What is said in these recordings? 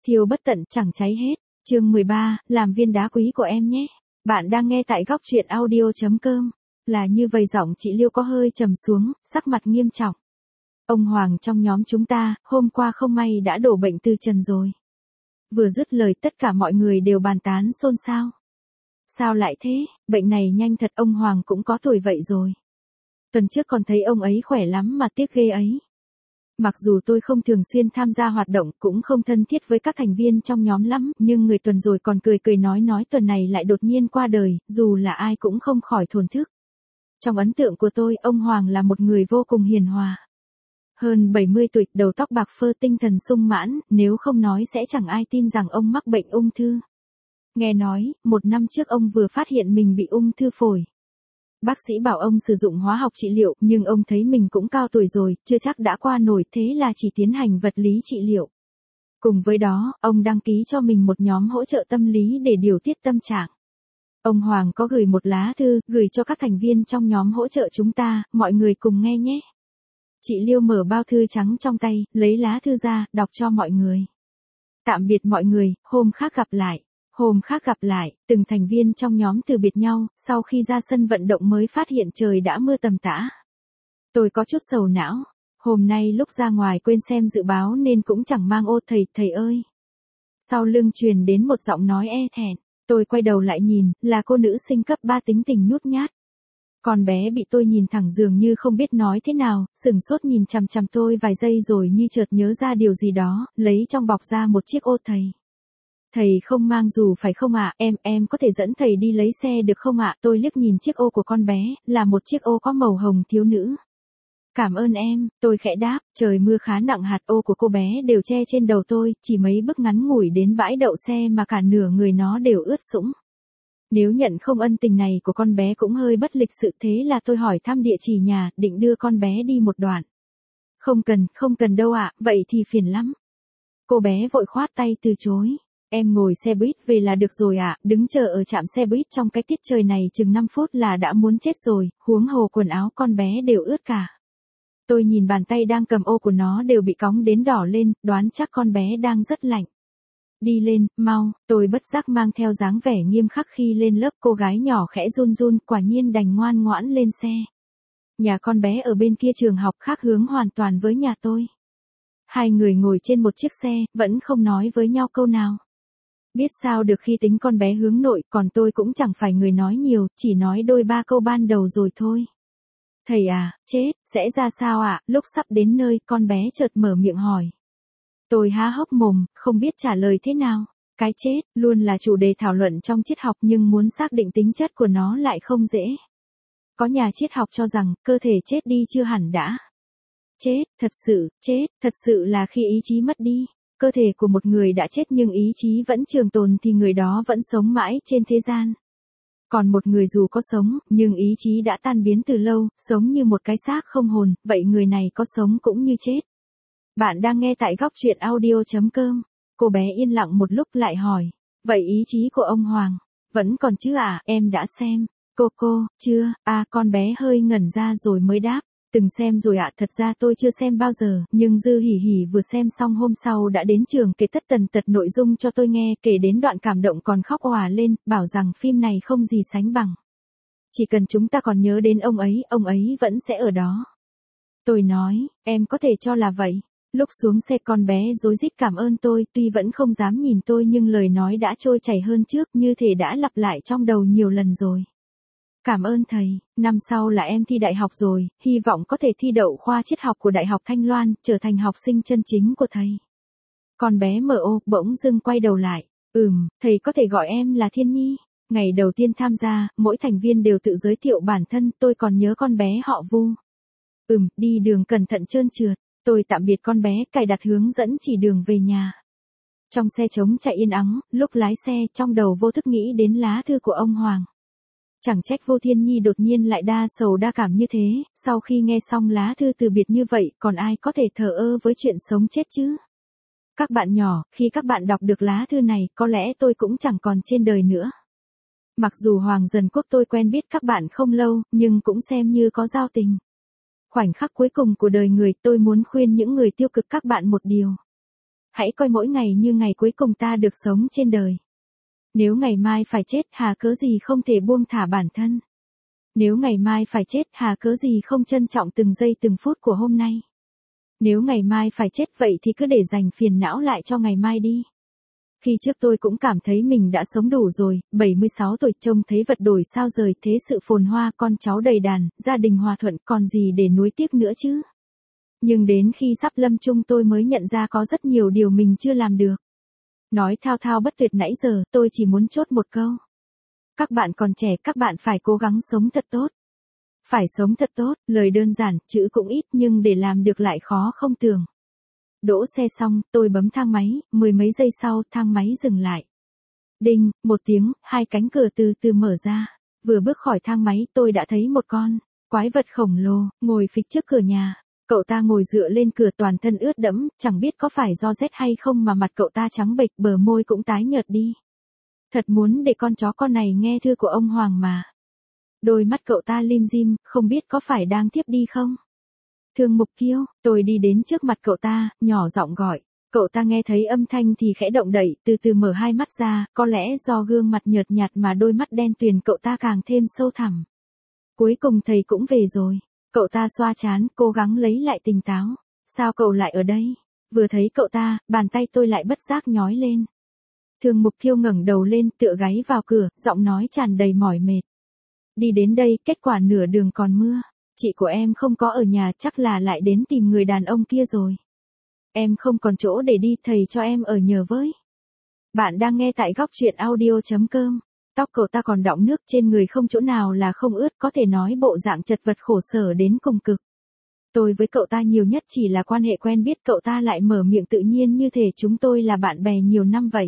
Thiêu bất tận chẳng cháy hết. Chương 13, làm viên đá quý của em nhé. Bạn đang nghe tại góc truyện audio.com. Là như vậy, giọng chị Liêu có hơi trầm xuống, sắc mặt nghiêm trọng. Ông Hoàng trong nhóm chúng ta, hôm qua không may đã đổ bệnh từ trần rồi. Vừa dứt lời tất cả mọi người đều bàn tán xôn xao. Sao lại thế, bệnh này nhanh thật, ông Hoàng cũng có tuổi vậy rồi. Tuần trước còn thấy ông ấy khỏe lắm mà tiếc ghê ấy. Mặc dù tôi không thường xuyên tham gia hoạt động, cũng không thân thiết với các thành viên trong nhóm lắm, nhưng người tuần rồi còn cười cười nói tuần này lại đột nhiên qua đời, dù là ai cũng không khỏi thổn thức. Trong ấn tượng của tôi, ông Hoàng là một người vô cùng hiền hòa. Hơn 70 tuổi, đầu tóc bạc phơ, tinh thần sung mãn, nếu không nói sẽ chẳng ai tin rằng ông mắc bệnh ung thư. Nghe nói, 1 năm trước ông vừa phát hiện mình bị ung thư phổi. Bác sĩ bảo ông sử dụng hóa học trị liệu, nhưng ông thấy mình cũng cao tuổi rồi, chưa chắc đã qua nổi, thế là chỉ tiến hành vật lý trị liệu. Cùng với đó, ông đăng ký cho mình một nhóm hỗ trợ tâm lý để điều tiết tâm trạng. Ông Hoàng có gửi một lá thư, gửi cho các thành viên trong nhóm hỗ trợ chúng ta, mọi người cùng nghe nhé. Chị Liêu mở bao thư trắng trong tay, lấy lá thư ra, đọc cho mọi người. Tạm biệt mọi người, hôm khác gặp lại. Hôm khác gặp lại, từng thành viên trong nhóm từ biệt nhau, sau khi ra sân vận động mới phát hiện trời đã mưa tầm tã. Tôi có chút sầu não, hôm nay lúc ra ngoài quên xem dự báo nên cũng chẳng mang ô. Thầy ơi. Sau lưng truyền đến một giọng nói e thẹn, tôi quay đầu lại nhìn, là cô nữ sinh cấp 3 tính tình nhút nhát. Con bé bị tôi nhìn thẳng dường như không biết nói thế nào, sửng sốt nhìn chằm chằm tôi vài giây rồi như chợt nhớ ra điều gì đó, lấy trong bọc ra một chiếc ô. Thầy không mang dù phải không ạ? Em có thể dẫn thầy đi lấy xe được không ạ? Tôi liếc nhìn chiếc ô của con bé, là một chiếc ô có màu hồng thiếu nữ. Cảm ơn em, tôi khẽ đáp, trời mưa khá nặng, hạt ô của cô bé đều che trên đầu tôi, chỉ mấy bước ngắn ngủi đến bãi đậu xe mà cả nửa người nó đều ướt sũng. Nếu nhận không ân tình này của con bé cũng hơi bất lịch sự, thế là tôi hỏi thăm địa chỉ nhà, định đưa con bé đi một đoạn. Không cần đâu ạ, vậy thì phiền lắm. Cô bé vội khoát tay từ chối. Em ngồi xe buýt về là được rồi ạ, đứng chờ ở trạm xe buýt trong cái tiết trời này chừng 5 phút là đã muốn chết rồi, huống hồ quần áo con bé đều ướt cả. Tôi nhìn bàn tay đang cầm ô của nó đều bị cóng đến đỏ lên, đoán chắc con bé đang rất lạnh. Đi lên, mau, tôi bất giác mang theo dáng vẻ nghiêm khắc khi lên lớp. Cô gái nhỏ khẽ run run, quả nhiên đành ngoan ngoãn lên xe. Nhà con bé ở bên kia trường học, khác hướng hoàn toàn với nhà tôi. Hai người ngồi trên một chiếc xe, vẫn không nói với nhau câu nào. Biết sao được khi tính con bé hướng nội, còn tôi cũng chẳng phải người nói nhiều, chỉ nói đôi ba câu ban đầu rồi thôi. Thầy à, chết, sẽ ra sao ạ? Lúc sắp đến nơi, con bé chợt mở miệng hỏi. Tôi há hốc mồm, không biết trả lời thế nào. Cái chết, luôn là chủ đề thảo luận trong triết học, nhưng muốn xác định tính chất của nó lại không dễ. Có nhà triết học cho rằng, cơ thể chết đi chưa hẳn đã. Chết, thật sự là khi ý chí mất đi. Cơ thể của một người đã chết nhưng ý chí vẫn trường tồn thì người đó vẫn sống mãi trên thế gian. Còn một người dù có sống, nhưng ý chí đã tan biến từ lâu, sống như một cái xác không hồn, vậy người này có sống cũng như chết. Bạn đang nghe tại góc truyện audio.com. Cô bé yên lặng một lúc lại hỏi. Vậy ý chí của ông Hoàng, vẫn còn chứ ạ? Em đã xem. Cô, chưa, con bé hơi ngẩn ra rồi mới đáp. Từng xem rồi ạ, thật ra tôi chưa xem bao giờ, nhưng Dư Hỉ Hỉ vừa xem xong hôm sau đã đến trường kể tất tần tật nội dung cho tôi nghe, kể đến đoạn cảm động còn khóc òa lên, bảo rằng phim này không gì sánh bằng. Chỉ cần chúng ta còn nhớ đến ông ấy vẫn sẽ ở đó. Tôi nói, em có thể cho là vậy. Lúc xuống xe con bé rối rít cảm ơn tôi, tuy vẫn không dám nhìn tôi nhưng lời nói đã trôi chảy hơn trước, như thể đã lặp lại trong đầu nhiều lần rồi. Cảm ơn thầy, năm sau là em thi đại học rồi, hy vọng có thể thi đậu khoa triết học của Đại học Thanh Loan, trở thành học sinh chân chính của thầy. Con bé mở ô, bỗng dưng quay đầu lại. Thầy có thể gọi em là Thiên Nhi. Ngày đầu tiên tham gia, mỗi thành viên đều tự giới thiệu bản thân, tôi còn nhớ con bé họ Vu. Đi đường cẩn thận trơn trượt. Tôi tạm biệt con bé, cài đặt hướng dẫn chỉ đường về nhà. Trong xe trống chạy yên ắng, lúc lái xe, trong đầu vô thức nghĩ đến lá thư của ông Hoàng. Chẳng trách Vô Thiên Nhi đột nhiên lại đa sầu đa cảm như thế, sau khi nghe xong lá thư từ biệt như vậy, còn ai có thể thờ ơ với chuyện sống chết chứ? Các bạn nhỏ, khi các bạn đọc được lá thư này, có lẽ tôi cũng chẳng còn trên đời nữa. Mặc dù Hoàng Dần Quốc tôi quen biết các bạn không lâu, nhưng cũng xem như có giao tình. Khoảnh khắc cuối cùng của đời người, tôi muốn khuyên những người tiêu cực các bạn một điều. Hãy coi mỗi ngày như ngày cuối cùng ta được sống trên đời. Nếu ngày mai phải chết, hà cớ gì không thể buông thả bản thân. Nếu ngày mai phải chết, hà cớ gì không trân trọng từng giây từng phút của hôm nay. Nếu ngày mai phải chết vậy thì cứ để dành phiền não lại cho ngày mai đi. Khi trước tôi cũng cảm thấy mình đã sống đủ rồi, 76 tuổi trông thấy vật đổi sao rời, thế sự phồn hoa, con cháu đầy đàn, gia đình hòa thuận, còn gì để nuối tiếc nữa chứ. Nhưng đến khi sắp lâm chung tôi mới nhận ra có rất nhiều điều mình chưa làm được. Nói thao thao bất tuyệt nãy giờ, tôi chỉ muốn chốt một câu. Các bạn còn trẻ, các bạn phải cố gắng sống thật tốt. Phải sống thật tốt, lời đơn giản, chữ cũng ít nhưng để làm được lại khó không tưởng. Đỗ xe xong, tôi bấm thang máy, mười mấy giây sau, thang máy dừng lại. Đinh, một tiếng, hai cánh cửa từ từ mở ra. Vừa bước khỏi thang máy, tôi đã thấy một con quái vật khổng lồ, ngồi phịch trước cửa nhà. Cậu ta ngồi dựa lên cửa toàn thân ướt đẫm, chẳng biết có phải do rét hay không mà mặt cậu ta trắng bệch, bờ môi cũng tái nhợt đi. Thật muốn để con chó con này nghe thư của ông Hoàng mà. Đôi mắt cậu ta lim dim, không biết có phải đang thiếp đi không? Thương Mục Kiêu, tôi đi đến trước mặt cậu ta, nhỏ giọng gọi. Cậu ta nghe thấy âm thanh thì khẽ động đậy, từ từ mở hai mắt ra, có lẽ do gương mặt nhợt nhạt mà đôi mắt đen tuyền cậu ta càng thêm sâu thẳm. Cuối cùng thầy cũng về rồi. Cậu ta xoa trán, cố gắng lấy lại tỉnh táo. Sao cậu lại ở đây? Vừa thấy cậu ta, bàn tay tôi lại bất giác nhói lên. Thương Mục Kiêu ngẩng đầu lên, tựa gáy vào cửa, giọng nói tràn đầy mỏi mệt. Đi đến đây, kết quả nửa đường còn mưa. Chị của em không có ở nhà, chắc là lại đến tìm người đàn ông kia rồi. Em không còn chỗ để đi, thầy cho em ở nhờ với. Bạn đang nghe tại góc truyện audio.com. Tóc cậu ta còn đọng nước, trên người không chỗ nào là không ướt, có thể nói bộ dạng chật vật khổ sở đến cùng cực. Tôi với cậu ta nhiều nhất chỉ là quan hệ quen biết, cậu ta lại mở miệng tự nhiên như thể chúng tôi là bạn bè nhiều năm vậy.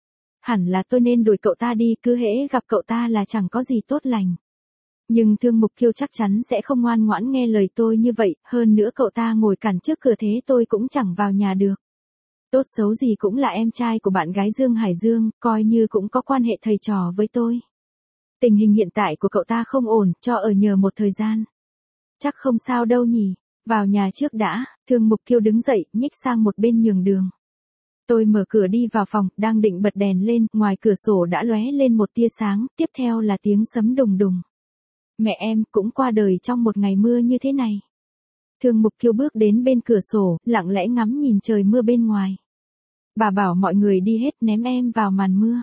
Hẳn là tôi nên đuổi cậu ta đi, cứ hễ gặp cậu ta là chẳng có gì tốt lành. Nhưng Thương Mục Kiêu chắc chắn sẽ không ngoan ngoãn nghe lời tôi như vậy, hơn nữa cậu ta ngồi cản trước cửa thế tôi cũng chẳng vào nhà được. Tốt xấu gì cũng là em trai của bạn gái Dương Hải Dương, coi như cũng có quan hệ thầy trò với tôi. Tình hình hiện tại của cậu ta không ổn, cho ở nhờ một thời gian. Chắc không sao đâu nhỉ, vào nhà trước đã. Thương Mục Kiêu đứng dậy, nhích sang một bên nhường đường. Tôi mở cửa đi vào phòng, đang định bật đèn lên, ngoài cửa sổ đã lóe lên một tia sáng, tiếp theo là tiếng sấm đùng đùng. Mẹ em cũng qua đời trong một ngày mưa như thế này. Thương Mục Kiêu bước đến bên cửa sổ, lặng lẽ ngắm nhìn trời mưa bên ngoài. Bà bảo mọi người đi hết, ném em vào màn mưa.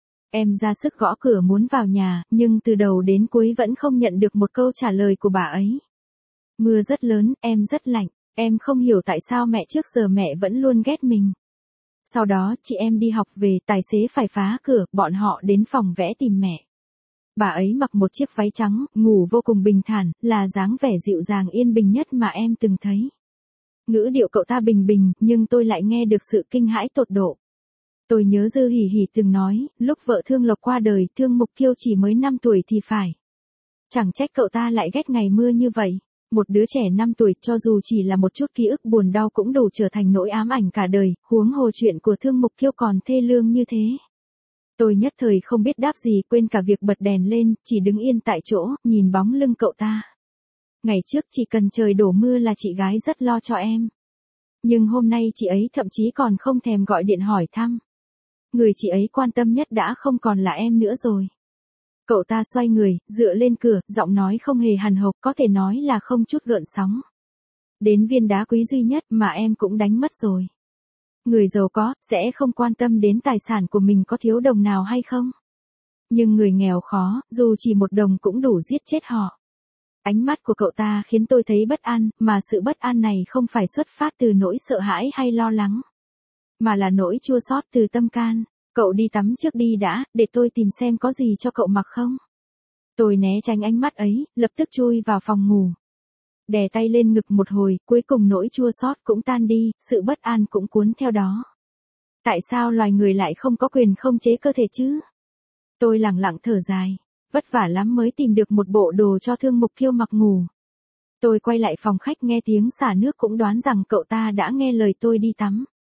Em ra sức gõ cửa muốn vào nhà, nhưng từ đầu đến cuối vẫn không nhận được một câu trả lời của bà ấy. Mưa rất lớn, em rất lạnh, em không hiểu tại sao mẹ trước giờ mẹ vẫn luôn ghét mình. Sau đó chị em đi học về, tài xế phải phá cửa, bọn họ đến phòng vẽ tìm mẹ. Bà ấy mặc một chiếc váy trắng, ngủ vô cùng bình thản, là dáng vẻ dịu dàng yên bình nhất mà em từng thấy. Ngữ điệu cậu ta bình bình, nhưng tôi lại nghe được sự kinh hãi tột độ. Tôi nhớ Dư Hỉ Hỉ từng nói, lúc vợ Thương Lộc qua đời, Thương Mục Kiêu chỉ mới 5 tuổi thì phải. Chẳng trách cậu ta lại ghét ngày mưa như vậy. Một đứa trẻ 5 tuổi, cho dù chỉ là một chút ký ức buồn đau cũng đủ trở thành nỗi ám ảnh cả đời, huống hồ chuyện của Thương Mục Kiêu còn thê lương như thế. Tôi nhất thời không biết đáp gì, quên cả việc bật đèn lên, chỉ đứng yên tại chỗ, nhìn bóng lưng cậu ta. Ngày trước chỉ cần trời đổ mưa là chị gái rất lo cho em. Nhưng hôm nay chị ấy thậm chí còn không thèm gọi điện hỏi thăm. Người chị ấy quan tâm nhất đã không còn là em nữa rồi. Cậu ta xoay người, dựa lên cửa, giọng nói không hề hằn học, có thể nói là không chút gợn sóng. Đến viên đá quý duy nhất mà em cũng đánh mất rồi. Người giàu có, sẽ không quan tâm đến tài sản của mình có thiếu đồng nào hay không. Nhưng người nghèo khó, dù chỉ một đồng cũng đủ giết chết họ. Ánh mắt của cậu ta khiến tôi thấy bất an, mà sự bất an này không phải xuất phát từ nỗi sợ hãi hay lo lắng. Mà là nỗi chua xót từ tâm can. Cậu đi tắm trước đi đã, để tôi tìm xem có gì cho cậu mặc không. Tôi né tránh ánh mắt ấy, lập tức chui vào phòng ngủ. Đè tay lên ngực một hồi, cuối cùng nỗi chua xót cũng tan đi, sự bất an cũng cuốn theo đó. Tại sao loài người lại không có quyền không chế cơ thể chứ? Tôi lặng lặng thở dài, vất vả lắm mới tìm được một bộ đồ cho Thương Mục Kiêu mặc ngủ. Tôi quay lại phòng khách nghe tiếng xả nước cũng đoán rằng cậu ta đã nghe lời tôi đi tắm.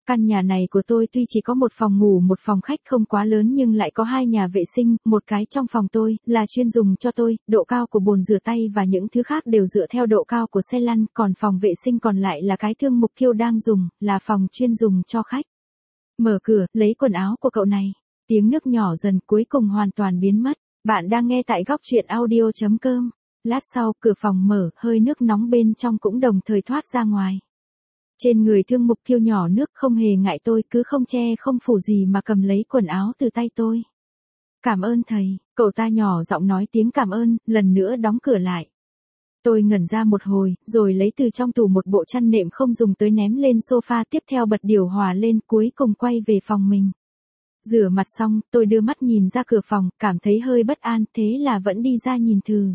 Căn nhà này của tôi tuy chỉ có một phòng ngủ một phòng khách không quá lớn nhưng lại có 2 nhà vệ sinh, một cái trong phòng tôi, là chuyên dùng cho tôi, độ cao của bồn rửa tay và những thứ khác đều dựa theo độ cao của xe lăn, còn phòng vệ sinh còn lại là cái Thương Mục Kiêu đang dùng, là phòng chuyên dùng cho khách. Mở cửa, lấy quần áo của cậu này. Tiếng nước nhỏ dần cuối cùng hoàn toàn biến mất. Bạn đang nghe tại góc truyện audio.com. Lát sau, cửa phòng mở, hơi nước nóng bên trong cũng đồng thời thoát ra ngoài. Trên người Thương Mục Kiêu nhỏ nước không hề ngại tôi, cứ không che không phủ gì mà cầm lấy quần áo từ tay tôi. Cảm ơn thầy, cậu ta nhỏ giọng nói tiếng cảm ơn, lần nữa đóng cửa lại. Tôi ngẩn ra một hồi, rồi lấy từ trong tủ một bộ chăn nệm không dùng tới ném lên sofa, tiếp theo bật điều hòa lên, cuối cùng quay về phòng mình. Rửa mặt xong, tôi đưa mắt nhìn ra cửa phòng, cảm thấy hơi bất an, thế là vẫn đi ra nhìn thử.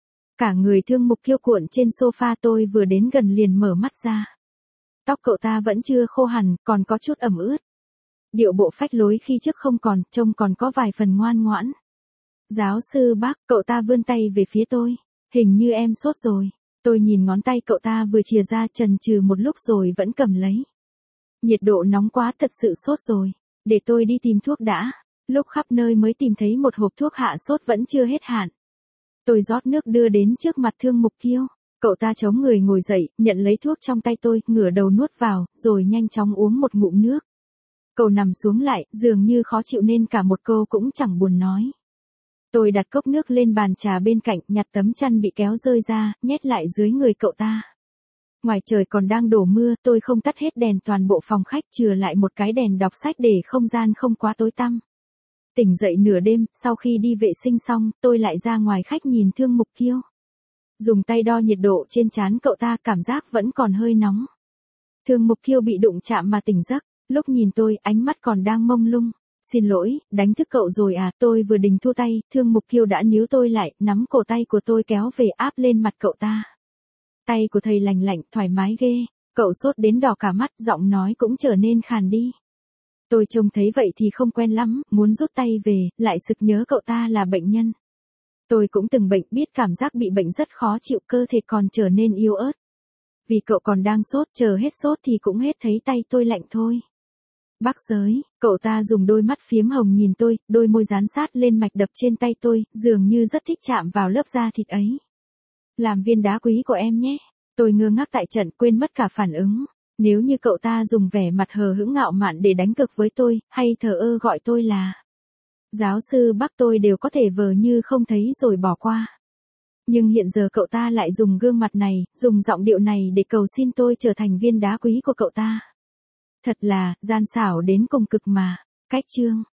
Cả người Thương Mục Kiêu cuộn trên sofa, tôi vừa đến gần liền mở mắt ra. Tóc cậu ta vẫn chưa khô hẳn, còn có chút ẩm ướt. Điệu bộ phách lối khi trước không còn, trông còn có vài phần ngoan ngoãn. Giáo sư bác, cậu ta vươn tay về phía tôi. Hình như em sốt rồi. Tôi nhìn ngón tay cậu ta vừa chìa ra, chần chừ một lúc rồi vẫn cầm lấy. Nhiệt độ nóng quá, thật sự sốt rồi. Để tôi đi tìm thuốc đã. Lúc khắp nơi mới tìm thấy một hộp thuốc hạ sốt vẫn chưa hết hạn. Tôi rót nước đưa đến trước mặt Thương Mục Kiêu. Cậu ta chống người ngồi dậy, nhận lấy thuốc trong tay tôi, ngửa đầu nuốt vào, rồi nhanh chóng uống một ngụm nước. Cậu nằm xuống lại, dường như khó chịu nên cả một câu cũng chẳng buồn nói. Tôi đặt cốc nước lên bàn trà bên cạnh, nhặt tấm chăn bị kéo rơi ra, nhét lại dưới người cậu ta. Ngoài trời còn đang đổ mưa, tôi không tắt hết đèn toàn bộ phòng khách, chừa lại một cái đèn đọc sách để không gian không quá tối tăm. Tỉnh dậy nửa đêm, sau khi đi vệ sinh xong, tôi lại ra ngoài khách nhìn Thương Mục Kiêu. Dùng tay đo nhiệt độ trên trán cậu ta, cảm giác vẫn còn hơi nóng. Thương Mục Kiêu bị đụng chạm mà tỉnh giấc, lúc nhìn tôi, ánh mắt còn đang mông lung. Xin lỗi, đánh thức cậu rồi à, tôi vừa định thua tay, Thương Mục Kiêu đã níu tôi lại, nắm cổ tay của tôi kéo về áp lên mặt cậu ta. Tay của thầy lành lạnh, thoải mái ghê, cậu sốt đến đỏ cả mắt, giọng nói cũng trở nên khàn đi. Tôi trông thấy vậy thì không quen lắm, muốn rút tay về, lại sực nhớ cậu ta là bệnh nhân. Tôi cũng từng bệnh, biết cảm giác bị bệnh rất khó chịu, cơ thể còn trở nên yếu ớt. Vì cậu còn đang sốt, chờ hết sốt thì cũng hết thấy tay tôi lạnh thôi. Bác Giới, cậu ta dùng đôi mắt phiếm hồng nhìn tôi, đôi môi dán sát lên mạch đập trên tay tôi, dường như rất thích chạm vào lớp da thịt ấy. Làm viên đá quý của em nhé. Tôi ngơ ngác tại trận, quên mất cả phản ứng. Nếu như cậu ta dùng vẻ mặt hờ hững ngạo mạn để đánh cực với tôi, hay thờ ơ gọi tôi là giáo sư bác, tôi đều có thể vờ như không thấy rồi bỏ qua. Nhưng hiện giờ cậu ta lại dùng gương mặt này, dùng giọng điệu này để cầu xin tôi trở thành viên đá quý của cậu ta. Thật là, gian xảo đến cùng cực mà. Cách chương